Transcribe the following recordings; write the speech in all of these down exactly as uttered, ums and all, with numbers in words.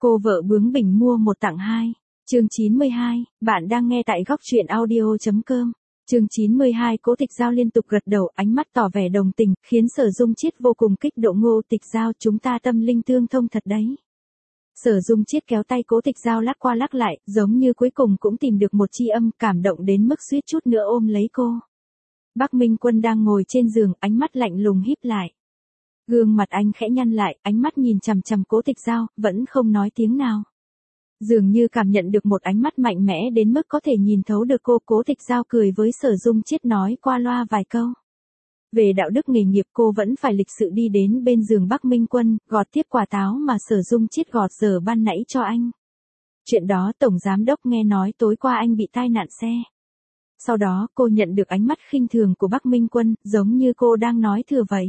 Cô vợ bướng bỉnh mua một tặng hai. Chương chín mươi hai, bạn đang nghe tại góc truyện audio.com. Chương chín mươi hai Cố Tịch Giao liên tục gật đầu, ánh mắt tỏ vẻ đồng tình, khiến Sở Dung Chiết vô cùng kích động. Ngô Tịch Giao, chúng ta tâm linh tương thông thật đấy. Sở Dung Chiết kéo tay Cố Tịch Giao lắc qua lắc lại, giống như cuối cùng cũng tìm được một tri âm, cảm động đến mức suýt chút nữa ôm lấy cô. Bắc Minh Quân đang ngồi trên giường, ánh mắt lạnh lùng híp lại. Gương mặt anh khẽ nhăn lại, ánh mắt nhìn chằm chằm Cố Tịch Giao, vẫn không nói tiếng nào. Dường như cảm nhận được một ánh mắt mạnh mẽ đến mức có thể nhìn thấu được cô. Cố Tịch Giao cười với Sở Dung Chiết nói qua loa vài câu. Về đạo đức nghề nghiệp cô vẫn phải lịch sự đi đến bên giường Bắc Minh Quân, gọt tiếp quả táo mà Sở Dung Chiết gọt giờ ban nãy cho anh. Chuyện đó Tổng Giám Đốc nghe nói tối qua anh bị tai nạn xe. Sau đó cô nhận được ánh mắt khinh thường của Bắc Minh Quân, giống như cô đang nói thừa vậy.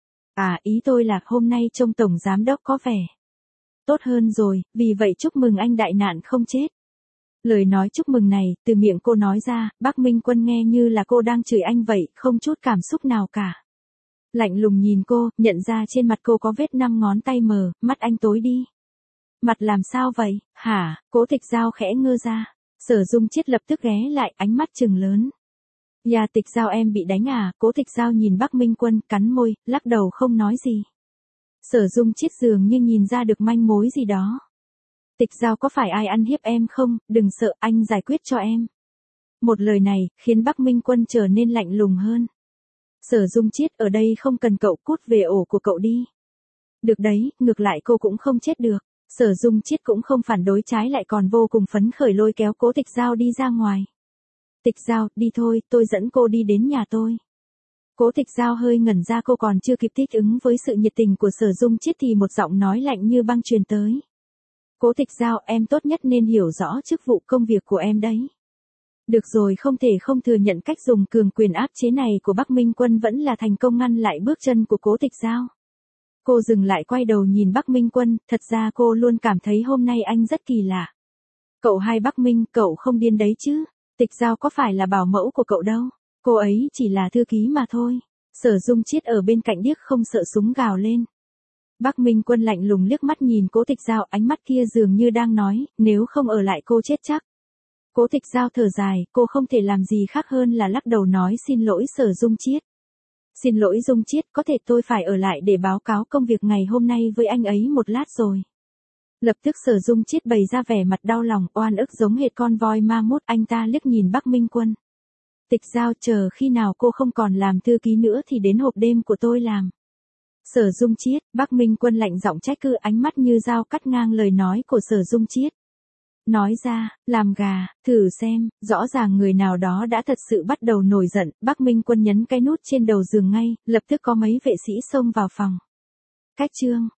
À, ý tôi là hôm nay trông Tổng Giám Đốc có vẻ tốt hơn rồi, vì vậy chúc mừng anh đại nạn không chết. Lời nói chúc mừng này, từ miệng cô nói ra, Bắc Minh Quân nghe như là cô đang chửi anh vậy, không chút cảm xúc nào cả. Lạnh lùng nhìn cô, nhận ra trên mặt cô có vết năm ngón tay mờ, mắt anh tối đi. Mặt làm sao vậy, hả? Cố Tịch Giao khẽ ngơ ra. Sở Dung Chiết lập tức ghé lại, ánh mắt trừng lớn. Dạ Tịch Giao em bị đánh à? Cố Tịch Giao nhìn Bắc Minh Quân, cắn môi, lắc đầu không nói gì. Sở Dung Chiết dường như nhìn ra được manh mối gì đó. Tịch Giao có phải ai ăn hiếp em không? Đừng sợ, anh giải quyết cho em. Một lời này, khiến Bắc Minh Quân trở nên lạnh lùng hơn. Sở Dung Chiết, ở đây không cần cậu, cút về ổ của cậu đi. Được đấy, ngược lại cô cũng không chết được. Sở Dung Chiết cũng không phản đối, trái lại còn vô cùng phấn khởi lôi kéo Cố Tịch Giao đi ra ngoài. Tịch Giao, đi thôi, tôi dẫn cô đi đến nhà tôi. Cố Tịch Giao hơi ngẩn ra, cô còn chưa kịp thích ứng với sự nhiệt tình của Sở Dung Chiết thì một giọng nói lạnh như băng truyền tới. Cố Tịch Giao, em tốt nhất nên hiểu rõ chức vụ công việc của em đấy. Được rồi, không thể không thừa nhận cách dùng cường quyền áp chế này của Bắc Minh Quân vẫn là thành công ngăn lại bước chân của Cố Tịch Giao. Cô dừng lại, quay đầu nhìn Bắc Minh Quân, thật ra cô luôn cảm thấy hôm nay anh rất kỳ lạ. Cậu hai Bắc Minh, cậu không điên đấy chứ? Tịch Giao có phải là bảo mẫu của cậu đâu. Cô ấy chỉ là thư ký mà thôi. Sở Dung Chiết ở bên cạnh điếc không sợ súng gào lên. Bắc Minh Quân lạnh lùng liếc mắt nhìn Cố Tịch Giao, ánh mắt kia dường như đang nói, nếu không ở lại cô chết chắc. Cố Tịch Giao thở dài, cô không thể làm gì khác hơn là lắc đầu nói xin lỗi Sở Dung Chiết. Xin lỗi Dung Chiết, có thể tôi phải ở lại để báo cáo công việc ngày hôm nay với anh ấy một lát rồi. Lập tức Sở Dung Chiết bày ra vẻ mặt đau lòng, oan ức giống hệt con voi ma mút. Anh ta liếc nhìn Bắc Minh Quân. Tịch Giao, chờ khi nào cô không còn làm thư ký nữa thì đến hộp đêm của tôi làm. Sở Dung Chiết, Bắc Minh Quân lạnh giọng trách cứ, ánh mắt như dao cắt ngang lời nói của Sở Dung Chiết. Nói ra, làm gà, thử xem, rõ ràng người nào đó đã thật sự bắt đầu nổi giận. Bắc Minh Quân nhấn cái nút trên đầu giường ngay, lập tức có mấy vệ sĩ xông vào phòng. Cách chương